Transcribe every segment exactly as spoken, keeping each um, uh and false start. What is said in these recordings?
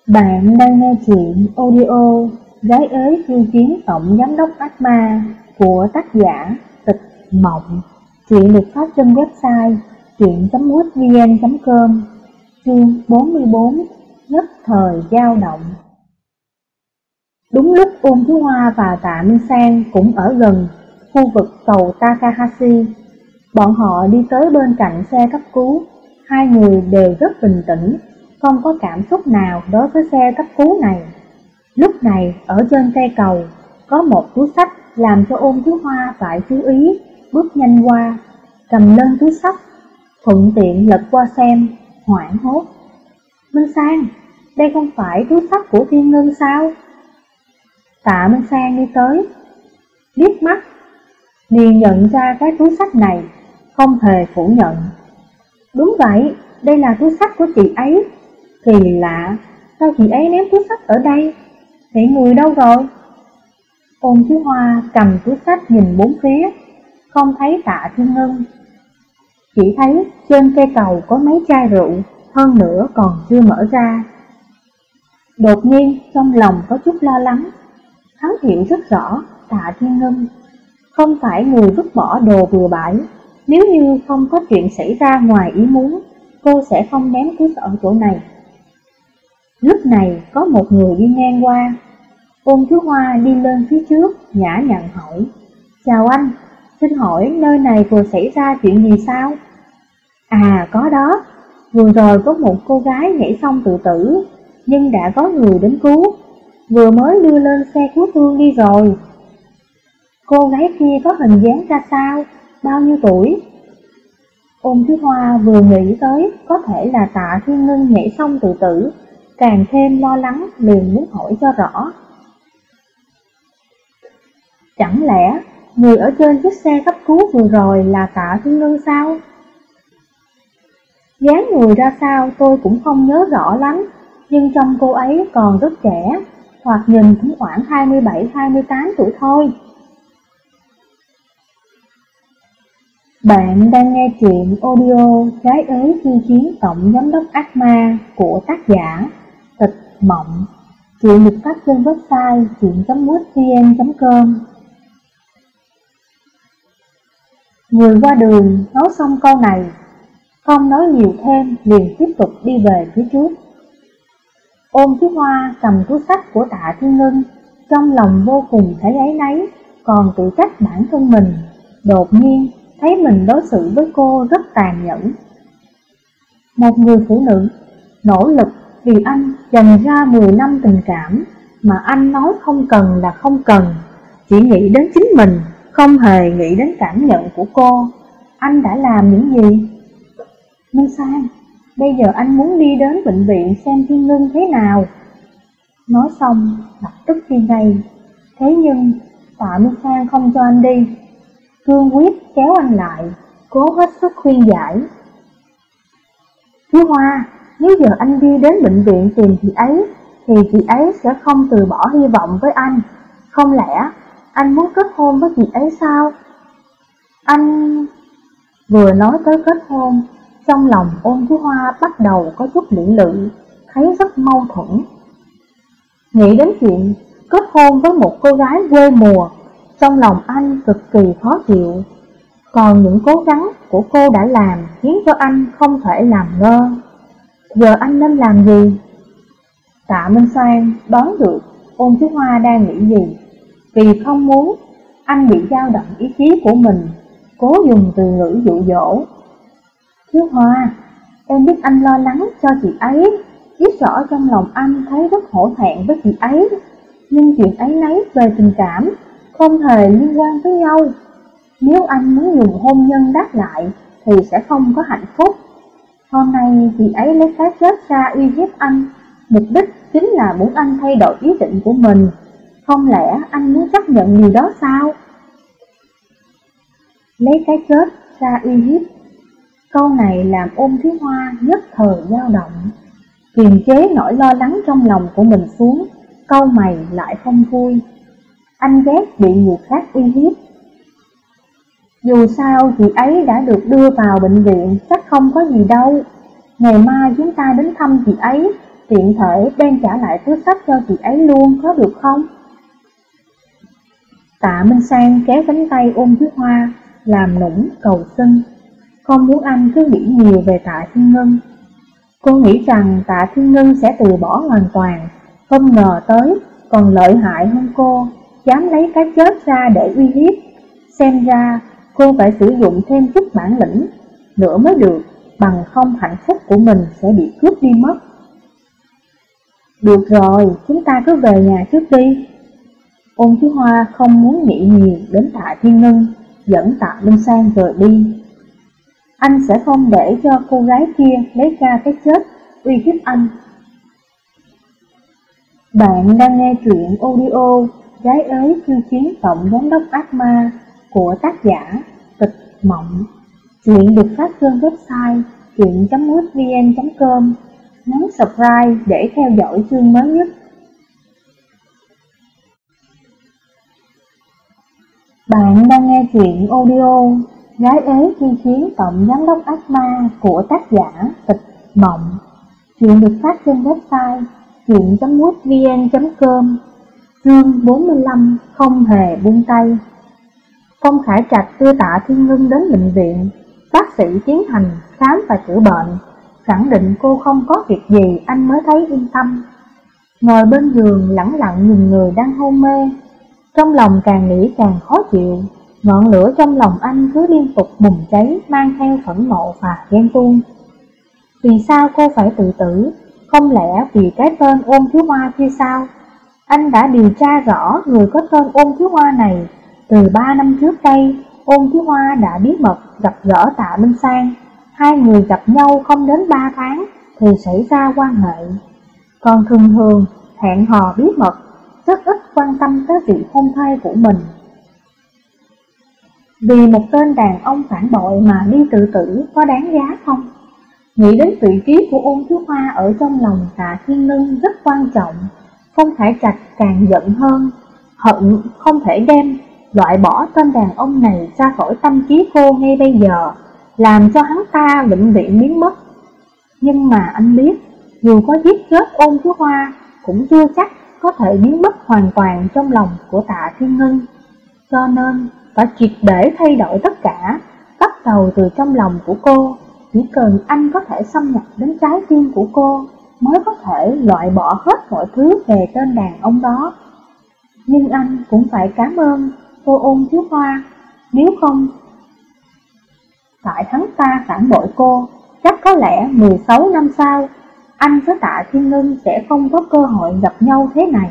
Bạn đang nghe chuyện audio Gái ế khiêu chiến tổng giám đốc ác ma của tác giả Tịch Mộng. Chuyện được phát trên website truyện chấm mútvn chấm com. Chương bốn mươi bốn, nhất thời dao động. Đúng lúc Ôn Thiếu Hoa và Tạ Minh Sang cũng ở gần khu vực cầu Takahashi, bọn họ đi tới bên cạnh xe cấp cứu. Hai người đều rất bình tĩnh, không có cảm xúc nào đối với xe cấp cứu này. Lúc này ở trên cây cầu có một túi xách làm cho Ôn Thiếu Hoa phải chú ý, bước nhanh qua, cầm lên túi xách, thuận tiện lật qua xem, hoảng hốt. Minh Sang, đây không phải túi xách của Thiên Ngân sao? Tạ Minh Sang đi tới, liếc mắt, liền nhận ra cái túi xách này, không hề phủ nhận. Đúng vậy, đây là túi xách của chị ấy. Kỳ lạ, sao chị ấy ném túi xách ở đây? Vậy người đâu rồi? Ôn Thiếu Hoa cầm túi xách nhìn bốn phía, không thấy Tạ Thiên Ngân. Chỉ thấy trên cây cầu có mấy chai rượu, hơn nữa còn chưa mở ra. Đột nhiên trong lòng có chút lo lắng. Hắn hiểu rất rõ Tạ Thiên Ngân không phải người vứt bỏ đồ bừa bãi. Nếu như không có chuyện xảy ra ngoài ý muốn, cô sẽ không ném túi ở chỗ này. Lúc này có một người đi ngang qua. Ôn Thiếu Hoa đi lên phía trước, nhã nhặn hỏi: Chào anh, xin hỏi nơi này vừa xảy ra chuyện gì sao? À có đó, vừa rồi có một cô gái nhảy xong tự tử, nhưng đã có người đến cứu, vừa mới đưa lên xe cứu thương đi rồi. Cô gái kia có hình dáng ra sao, bao nhiêu tuổi? Ôn Thiếu Hoa vừa nghĩ tới có thể là Tạ Thiên Ngân nhảy xong tự tử, càng thêm lo lắng, liền muốn hỏi cho rõ. Chẳng lẽ người ở trên chiếc xe cấp cứu vừa rồi là Tạ Thiên Ngân sao? Dáng người ra sao tôi cũng không nhớ rõ lắm, nhưng trông cô ấy còn rất trẻ, hoặc nhìn cũng khoảng hai mươi bảy hai mươi tám tuổi thôi. Bạn đang nghe chuyện audio Gái ế khiêu chiến tổng giám đốc ác ma của tác giả Tịch Mộng. Chuyện được phát trên website truyện chấm mútvn chấm com. Người qua đường nói xong câu này, không nói nhiều thêm, liền tiếp tục đi về phía trước. Ôn Thiếu Hoa cầm túi xách của Tạ Thiên Ngân, trong lòng vô cùng thấy áy náy, còn tự trách bản thân mình. Đột nhiên thấy mình đối xử với cô rất tàn nhẫn. Một người phụ nữ nỗ lực vì anh dành ra mười năm tình cảm, mà anh nói không cần là không cần, chỉ nghĩ đến chính mình, không hề nghĩ đến cảm nhận của cô. Anh đã làm những gì? Minh Sang, bây giờ anh muốn đi đến bệnh viện xem Thiên Ngân thế nào. Nói xong lập tức đi ngay. Thế nhưng Tạ Minh Sang không cho anh đi, cương quyết kéo anh lại, cố hết sức khuyên giải. Thiếu Hoa, nếu giờ anh đi đến bệnh viện tìm chị ấy, thì chị ấy sẽ không từ bỏ hy vọng với anh. Không lẽ anh muốn kết hôn với chị ấy sao? Anh... Vừa nói tới kết hôn, trong lòng Ôn Thiếu Hoa bắt đầu có chút lưỡng lự, thấy rất mâu thuẫn. Nghĩ đến chuyện kết hôn với một cô gái quê mùa, trong lòng anh cực kỳ khó chịu. Còn những cố gắng của cô đã làm khiến cho anh không thể làm ngơ. Giờ anh nên làm gì? Tạ Minh Sang đoán được Ôn Thiếu Hoa đang nghĩ gì. Vì không muốn anh bị dao động ý chí của mình, cố dùng từ ngữ dụ dỗ. Thiếu Hoa, em biết anh lo lắng cho chị ấy, biết rõ trong lòng anh thấy rất hổ thẹn với chị ấy, nhưng chuyện ấy nấy về tình cảm không hề liên quan tới nhau. Nếu anh muốn dùng hôn nhân đáp lại thì sẽ không có hạnh phúc. Hôm nay chị ấy lấy cái chết ra uy hiếp anh, mục đích chính là muốn anh thay đổi ý định của mình. Không lẽ anh muốn chấp nhận điều đó sao? Lấy cái chết ra uy hiếp. Câu này làm Ôn Thiếu Hoa nhất thời dao động, kiềm chế nỗi lo lắng trong lòng của mình xuống, câu mày lại không vui. Anh ghét bị người khác uy hiếp. Dù sao chị ấy đã được đưa vào bệnh viện, chắc không có gì đâu. Ngày mai chúng ta đến thăm chị ấy, tiện thể đem trả lại túi sách cho chị ấy luôn, có được không? Tạ Minh Sang kéo cánh tay Ôn Thiếu Hoa, làm nũng cầu xin, không muốn anh cứ nghĩ nhiều về Tạ Thiên Ngân. Cô nghĩ rằng Tạ Thiên Ngân sẽ từ bỏ hoàn toàn, không ngờ tới còn lợi hại hơn cô, dám lấy cái chết ra để uy hiếp. Xem ra cô phải sử dụng thêm chút bản lĩnh nữa mới được, bằng không hạnh phúc của mình sẽ bị cướp đi mất. Được rồi, chúng ta cứ về nhà trước đi. Ôn Thiếu Hoa không muốn nghĩ nhiều đến Tạ Thiên Ngân, dẫn Tạ Minh Sang rời đi. Anh sẽ không để cho cô gái kia lấy ra cái chết uy hiếp anh. Bạn đang nghe truyện audio Gái ới khiêu chiến tổng giám đốc ác ma của tác giả Tịch Mộng. Truyện được phát trên website truyện chấm mútvn chấm com. Nhấn subscribe để theo dõi chương mới nhất. Bạn đang nghe truyện audio Gái ới khiêu chiến tổng giám đốc ác ma của tác giả Tịch Mộng. Truyện được phát trên website truyện chấm mútvn chấm com. Chương bốn mươi lăm, không hề buông tay. Phong Khải Trạch đưa Tạ Thiên Ngân đến bệnh viện. Bác sĩ tiến hành khám và chữa bệnh, khẳng định cô không có việc gì, anh mới thấy yên tâm. Ngồi bên giường lẳng lặng nhìn người đang hôn mê, trong lòng càng nghĩ càng khó chịu. Ngọn lửa trong lòng anh cứ liên tục bùng cháy, mang theo phẫn nộ và ghen tuông. Vì sao cô phải tự tử? Không lẽ vì cái tên Ôn Thiếu Hoa kia sao? Anh đã điều tra rõ người có tên Ôn Thiếu Hoa này. Từ ba năm trước đây, Ôn Thiếu Hoa đã bí mật gặp gỡ Tạ Minh Sang. Hai người gặp nhau không đến ba tháng thì xảy ra quan hệ. Còn thường thường hẹn hò bí mật, rất ít quan tâm tới vị hôn thê của mình. Vì một tên đàn ông phản bội mà đi tự tử có đáng giá không? Nghĩ đến vị trí của Ôn Thiếu Hoa ở trong lòng Tạ Thiên Ngân rất quan trọng, Phong Khải Trạch càng giận hơn, hận không thể đem loại bỏ tên đàn ông này ra khỏi tâm trí cô ngay bây giờ, làm cho hắn ta vĩnh viễn biến mất. Nhưng mà anh biết, dù có giết chết Ôn Thiếu Hoa cũng chưa chắc có thể biến mất hoàn toàn trong lòng của Tạ Thiên Ngân. Cho nên phải triệt để thay đổi tất cả, bắt đầu từ trong lòng của cô. Chỉ cần anh có thể xâm nhập đến trái tim của cô, mới có thể loại bỏ hết mọi thứ về tên đàn ông đó. Nhưng anh cũng phải cảm ơn cô Ôn Thiếu Hoa, nếu không tại hắn ta phản bội cô, chắc có lẽ mười sáu năm sau, anh với Tạ Thiên Ngân sẽ không có cơ hội gặp nhau thế này.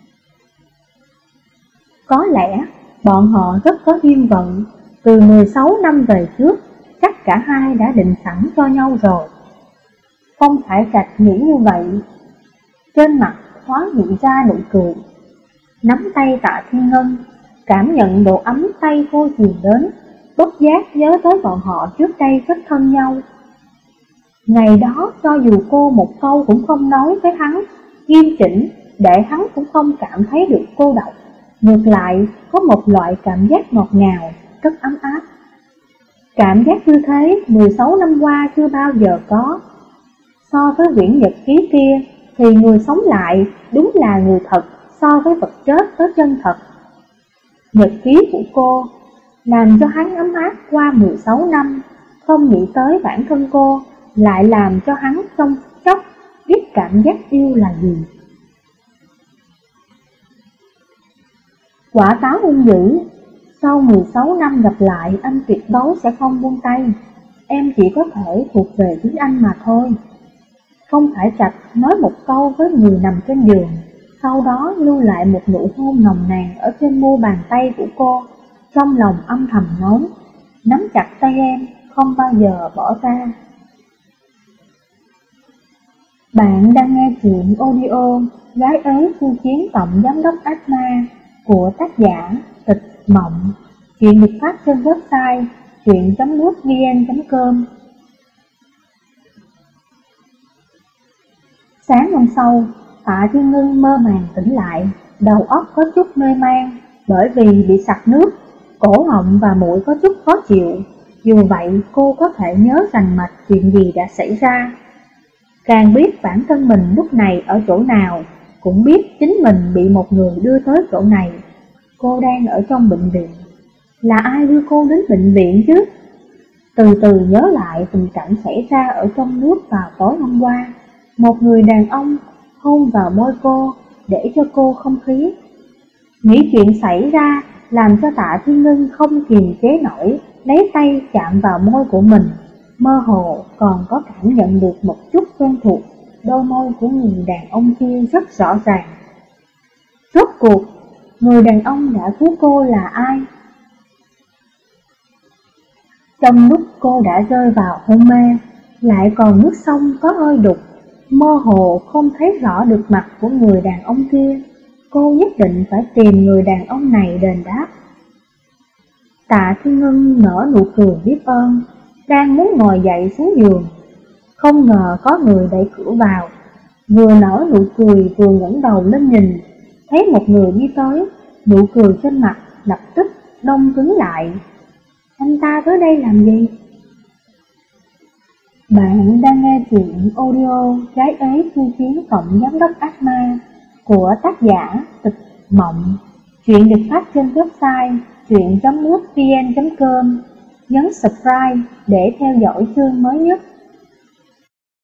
Có lẽ bọn họ rất có duyên phận, từ mười sáu năm về trước, chắc cả hai đã định sẵn cho nhau rồi. Phong Khải Trạch nghĩ như vậy, trên mặt thoáng hiện ra nụ cười, nắm tay Tạ Thiên Ngân, cảm nhận độ ấm tay cô truyền đến, bất giác nhớ tới bọn họ trước đây rất thân nhau. Ngày đó cho dù cô một câu cũng không nói với hắn, nghiêm chỉnh để hắn cũng không cảm thấy được cô độc, ngược lại có một loại cảm giác ngọt ngào, rất ấm áp. Cảm giác như thế mười sáu năm qua chưa bao giờ có. So với quyển nhật ký kia thì người sống lại đúng là người thật, so với vật chết tới chân thật. Nhật ký của cô làm cho hắn ấm áp qua mười sáu năm, không nghĩ tới bản thân cô lại làm cho hắn trong phút chốc biết cảm giác yêu là gì. Quả táo hung dữ, sau mười sáu năm gặp lại anh tuyệt đối sẽ không buông tay, em chỉ có thể thuộc về chính anh mà thôi. Phong Khải Trạch nói một câu với người nằm trên giường, sau đó lưu lại một nụ hôn nồng nàn ở trên mu bàn tay của cô, trong lòng âm thầm nói, nắm chặt tay em, không bao giờ bỏ ra. Bạn đang nghe truyện audio Gái ới khiêu chiến tổng giám đốc ác ma của tác giả Tịch Mộng. Truyện được phát trên website truyện chấm mútvn chấm com. Sáng hôm sau, Tạ Thiên Ngân mơ màng tỉnh lại, đầu óc có chút mê man, bởi vì bị sặc nước, cổ họng và mũi có chút khó chịu. Dù vậy cô có thể nhớ rành mạch chuyện gì đã xảy ra. càng biết bản thân mình lúc này ở chỗ nào, cũng biết chính mình bị một người đưa tới chỗ này. Cô đang ở trong bệnh viện. Là ai đưa cô đến bệnh viện chứ? Từ từ nhớ lại tình cảnh xảy ra ở trong nước vào tối hôm qua. Một người đàn ông hôn vào môi cô để cho cô không khí. Nghĩ chuyện xảy ra làm cho Tạ Thiên Ngân không kiềm chế nổi, lấy tay chạm vào môi của mình. Mơ hồ còn có cảm nhận được một chút quen thuộc. Đôi môi của người đàn ông kia rất rõ ràng. Rốt cuộc, người đàn ông đã cứu cô là ai? Trong lúc cô đã rơi vào hôn mê, lại còn nước sông có hơi đục, mơ hồ không thấy rõ được mặt của người đàn ông kia. Cô nhất định phải tìm người đàn ông này đền đáp. Tạ Thiên Ngân nở nụ cười biết ơn, đang muốn ngồi dậy xuống giường. Không ngờ có người đẩy cửa vào, vừa nở nụ cười vừa ngẩng đầu lên nhìn, thấy một người đi tới, nụ cười trên mặt lập tức đông cứng lại. Anh ta tới đây làm gì? Bạn đang nghe truyện audio Trái ế thư chiến cộng giám đốc ác ma của tác giả Tịch Mộng. Truyện được phát trên website truyện chấm mútvn chấm com. Nhấn subscribe để theo dõi chương mới nhất.